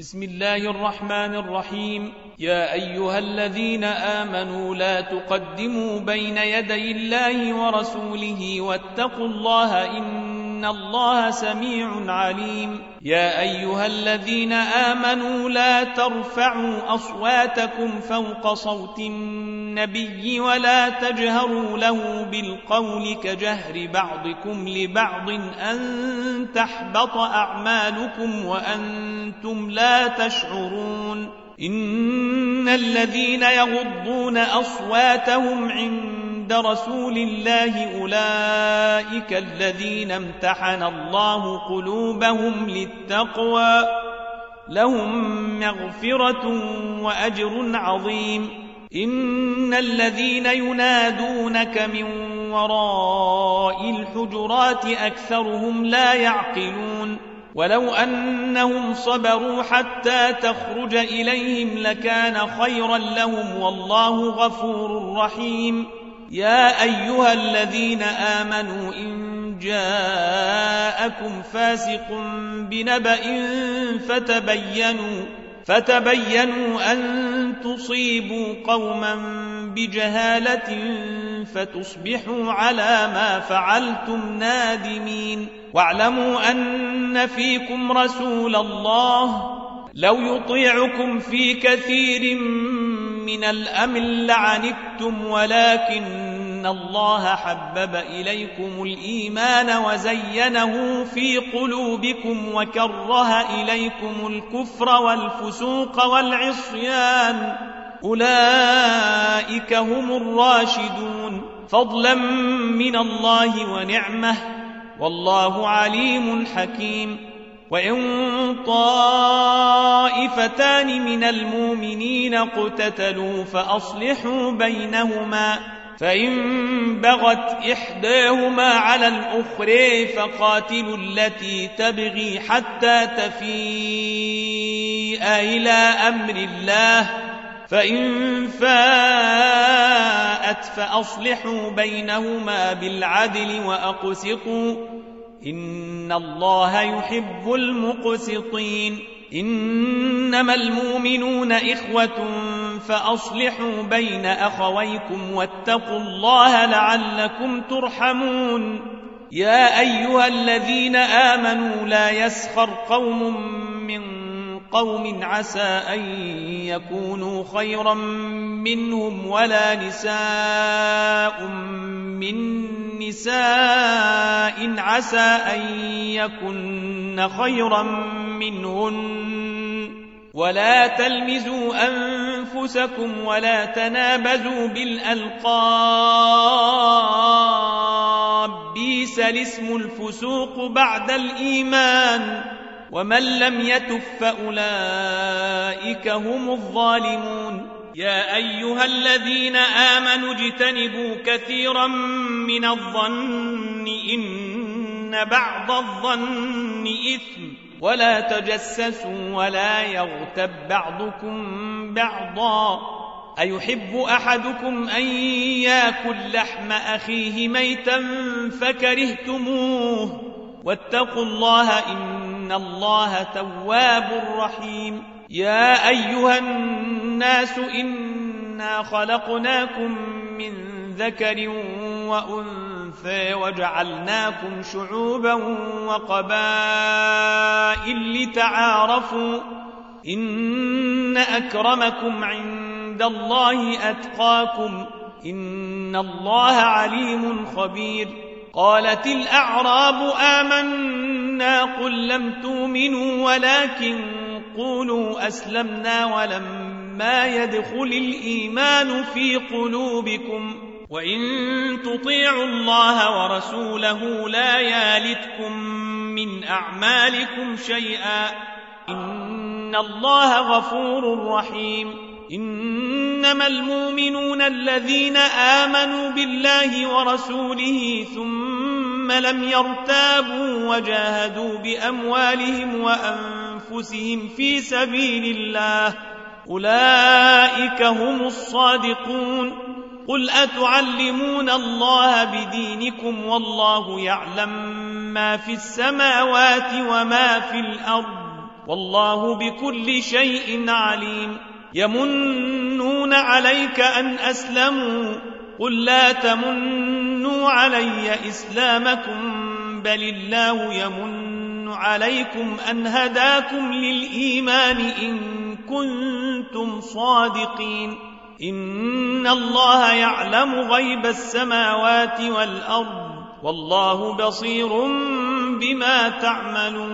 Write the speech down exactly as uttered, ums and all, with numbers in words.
بسم الله الرحمن الرحيم. يا أيها الذين آمنوا لا تقدموا بين يدي الله ورسوله واتقوا الله إن الله سميع عليم. يا أيها الذين آمنوا لا ترفعوا أصواتكم فوق صوت النبي ولا تجهروا له بالقول كجهر بعضكم لبعض أن تحبط أعمالكم وأنتم لا تشعرون. إن الذين يغضون أصواتهم عند رسول الله أولئك الذين امتحن الله قلوبهم للتقوى لهم مغفرة وأجر عظيم. إن الذين ينادونك من وراء الحجرات أكثرهم لا يعقلون. ولو أنهم صبروا حتى تخرج إليهم لكان خيرا لهم والله غفور رحيم. يا أيها الذين آمنوا إن جاءكم فاسق بنبأ فتبينوا فتبينوا أن تصيبوا قوما بجهالة فتصبحوا على ما فعلتم نادمين. واعلموا أن فيكم رسول الله لو يطيعكم في كثير من الأمر لعنتم ولكن الله حبب إليكم الإيمان وزينه في قلوبكم وكره إليكم الكفر والفسوق والعصيان أولئك هم الراشدون فضلا من الله ونعمه والله عليم حكيم. وإن طائفتان من المؤمنين اقتتلوا فأصلحوا بينهما فإن بغت إحداهما على الأخرى فقاتلوا التي تبغي حتى تفيء إلى أمر الله فإن فاءت فأصلحوا بينهما بالعدل وأقسطوا إن الله يحب المقسطين. إنما المؤمنون إخوة فأصلحوا بين أخويكم واتقوا الله لعلكم ترحمون. يا أيها الذين آمنوا لا يسخر قوم من قوم عسى أن يكونوا خيرا منهم ولا نساء من نساء عسى أن يكن خيرا منهن ولا تلمزوا أنفسكم ولا تنابزوا بالألقاب بئس الاسم الفسوق بعد الإيمان ومن لم يتب فأولئك هم الظالمون. يا أيها الذين آمنوا اجتنبوا كثيرا من الظن إن بعض الظن إثم ولا تجسسوا ولا يغتب بعضكم بعضا أيحب أحدكم أن يأكل لحم أخيه ميتا فكرهتموه واتقوا الله إن الله تواب رحيم. يا أيها الناس إنا خلقناكم من ذكر وأنثى وجعلناكم شعوبا وقبائل لتعارفوا إن أكرمكم عند الله أتقاكم إن الله عليم خبير. قالت الأعراب آمنا قل لم تؤمنوا ولكن قولوا أسلمنا ولما يدخل الإيمان في قلوبكم وإن تطيعوا الله ورسوله لا يالتكم من أعمالكم شيئا إن الله غفور رحيم. إنما المؤمنون الذين آمنوا بالله ورسوله ثم لم يرتابوا وجاهدوا بأموالهم وأنفسهم في سبيل الله أولئك هم الصادقون. قل أتعلمون الله بدينكم والله يعلم ما في السماوات وما في الأرض والله بكل شيء عليم. يمنون عليك أن أسلموا قل لا تمنوا علي إسلامكم بل الله يمن عليكم أن هداكم للإيمان إن كنتم صادقين. إن الله يعلم غيب السماوات والأرض والله بصير بما تعملون.